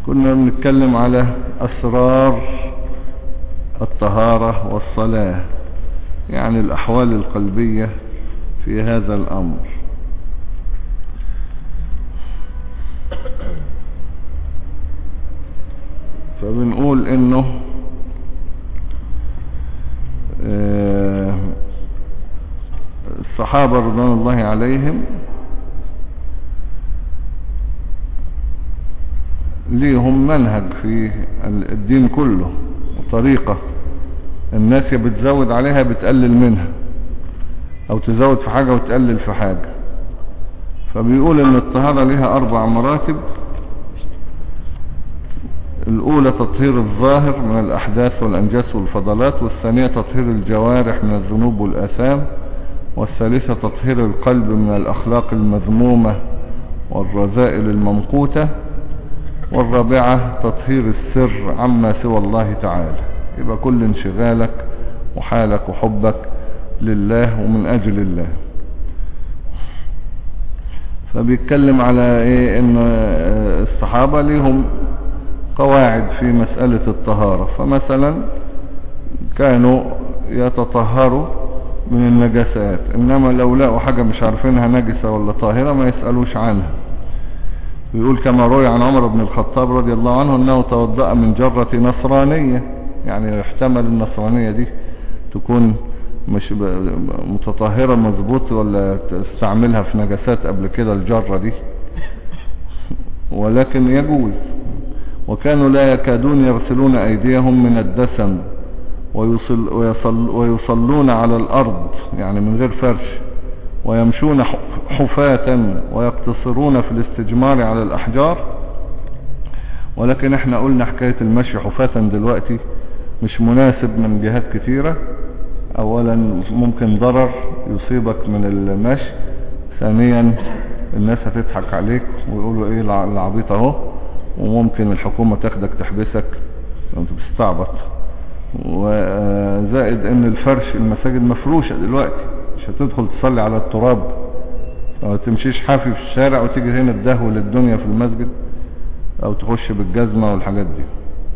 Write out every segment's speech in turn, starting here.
كنا بنتكلم على أسرار الطهارة والصلاة، يعني الأحوال القلبية في هذا الأمر. فبنقول إنه الصحابة رضوان الله عليهم ليهم منهج في الدين كله وطريقة، الناس يا بتزود عليها بتقلل منها، او تزود في حاجة وتقلل في حاجة. فبيقول ان الطهارة لها 4 مراتب. الاولى تطهير الظاهر من الاحداث والانجاس والفضلات، والثانية تطهير الجوارح من الذنوب والاثام، والثالثة تطهير القلب من الاخلاق المذمومة والرذائل الممقوتة، والرابعة تطهير السر عما سوى الله تعالى. يبقى كل انشغالك وحالك وحبك لله ومن اجل الله. فبيتكلم على ايه؟ ان الصحابة ليهم قواعد في مسألة الطهارة. فمثلا كانوا يتطهروا من النجاسات، انما لو لقوا حاجة مش عارفينها نجسة ولا طاهرة ما يسألوش عنها. ويقول كما روي عن عمر بن الخطاب رضي الله عنه انه توضأ من جرة نصرانية، يعني يحتمل النصرانية دي تكون مش متطهرة مظبوط ولا تستعملها في نجاسات قبل كده الجرة دي، ولكن يجوز. وكانوا لا يكادون يغسلون ايديهم من الدسم ويصلون على الارض، يعني من غير فرش، ويمشون حفاة ويقتصرون في الاستجمار على الأحجار. ولكن احنا قلنا حكاية المشي حفاة دلوقتي مش مناسب من جهات كثيرة. اولا ممكن ضرر يصيبك من المشي، ثانيا الناس هتضحك عليك ويقولوا ايه العبيط اهو، وممكن الحكومة تاخدك تحبسك وانت بتستعبط. وزائد ان الفرش المساجد مفروشة دلوقتي، مش هتدخل تصلي على التراب او تمشيش حافي في الشارع وتيجي هنا تدهول الدنيا في المسجد او تخش بالجزمة والحاجات دي.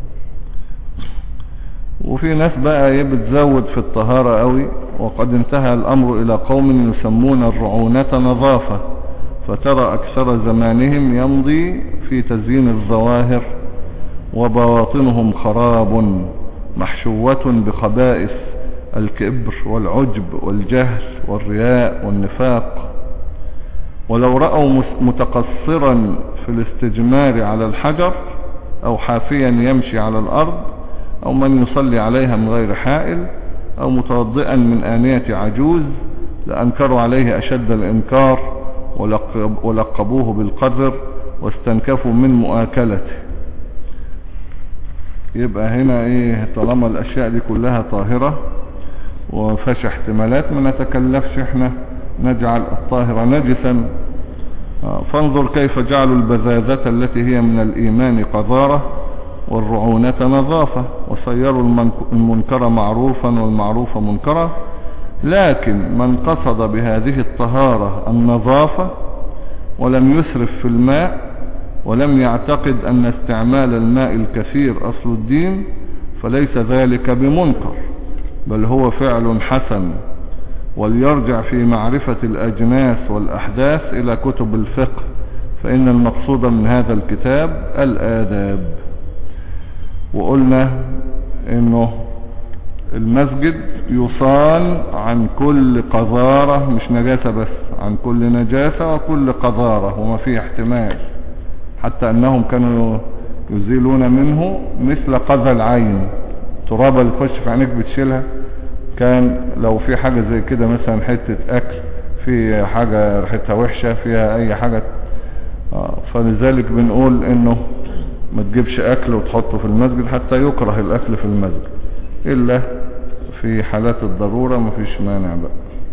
وفي ناس بقى بتزود في الطهارة قوي، وقد انتهى الامر الى قوم يسمون الرعونة نظافة، فترى اكثر زمانهم يمضي في تزيين الظواهر وبواطنهم خراب محشوة بخبائث الكبر والعجب والجهل والرياء والنفاق. ولو رأوا متقصرا في الاستجمار على الحجر او حافيا يمشي على الارض او من يصلي عليها من غير حائل او متوضئا من آنية عجوز لأنكروا عليه اشد الانكار ولقبوه بالقذر واستنكفوا من مؤاكلته. يبقى هنا ايه؟ طالما الاشياء دي كلها طاهرة ومفيش احتمالات، ما نتكلفش احنا نجعل الطاهرة نجسا. فانظر كيف جعلوا البزازة التي هي من الايمان قذارة والرعونة نظافة، وصيروا المنكر معروفا والمعروف منكرا. لكن من قصد بهذه الطهارة النظافة ولم يسرف في الماء ولم يعتقد أن استعمال الماء الكثير أصل الدين فليس ذلك بمنكر، بل هو فعل حسن. وليرجع في معرفة الأجناس والأحداث إلى كتب الفقه، فإن المقصود من هذا الكتاب الآداب. وقلنا إنه المسجد يصان عن كل قذارة، مش نجاسة بس، عن كل نجاسة وكل قذارة وما فيه احتمال، حتى أنهم كانوا يزيلون منه مثل قذى العين. تراب اللي تخش في عينيك بتشيلها، كان لو في حاجة زي كده مثلا حتة أكل في حاجة ريحتها وحشة فيها أي حاجة، فلذلك بنقول إنه ما تجيبش أكل وتحطه في المسجد، حتى يكره الأكل في المسجد إلا في حالات الضرورة، مفيش مانع بقى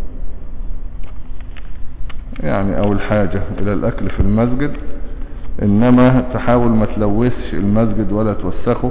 يعني، أو الحاجة إلى الأكل في المسجد. إنما تحاول ما تلوثش المسجد ولا توسخه.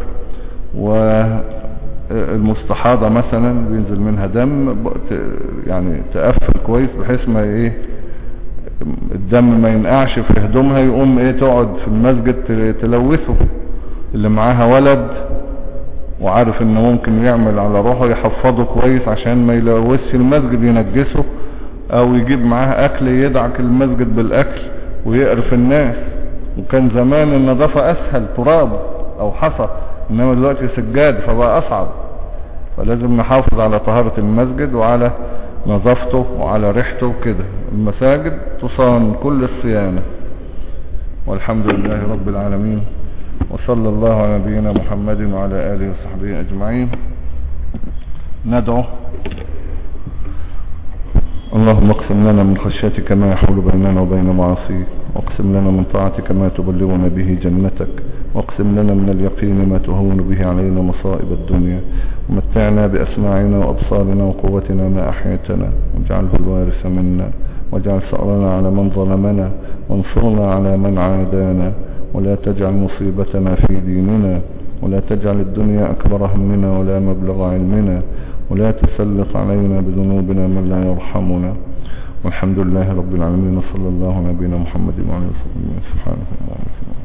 والمستحاضة مثلا بينزل منها دم، يعني تقفل كويس بحيث ما ايه الدم ما ينقعش في هدومها، يقوم ايه تقعد في المسجد تلوثه. اللي معاها ولد وعارف انه ممكن يعمل على روحه يحفظه كويس عشان ما يلوثش المسجد ينجسه، او يجيب معاه اكل يدعك المسجد بالاكل ويقرف الناس. وكان زمان النظافة اسهل، تراب او حصى، انما دلوقتي سجاد فبقى اصعب. فلازم نحافظ على طهارة المسجد وعلى نظافته وعلى ريحته كده. المساجد تصان كل الصيانة. والحمد لله رب العالمين، وصلى الله على نبينا محمد وعلى آله وصحبه أجمعين. ندعو. اللهم اقسم لنا من خشيتك ما يحول بيننا وبين معاصيك، واقسم لنا من طاعتك ما تبلغنا به جنتك، واقسم لنا من اليقين ما تهون به علينا مصائب الدنيا، ومتعنا بأسماعنا وأبصارنا وقوتنا ما أحيتنا، واجعله الوارث منا، واجعل ثأرنا على من ظلمنا، وانصرنا على من عادانا، ولا تجعل مصيبتنا في ديننا، ولا تجعل الدنيا أكبر همنا ولا مبلغ علمنا، ولا تسلط علينا بذنوبنا من لا يرحمنا. والحمد لله رب العالمين، صلى الله على نبينا محمد وعلى آله وصحبه. سبحانه وتعالى.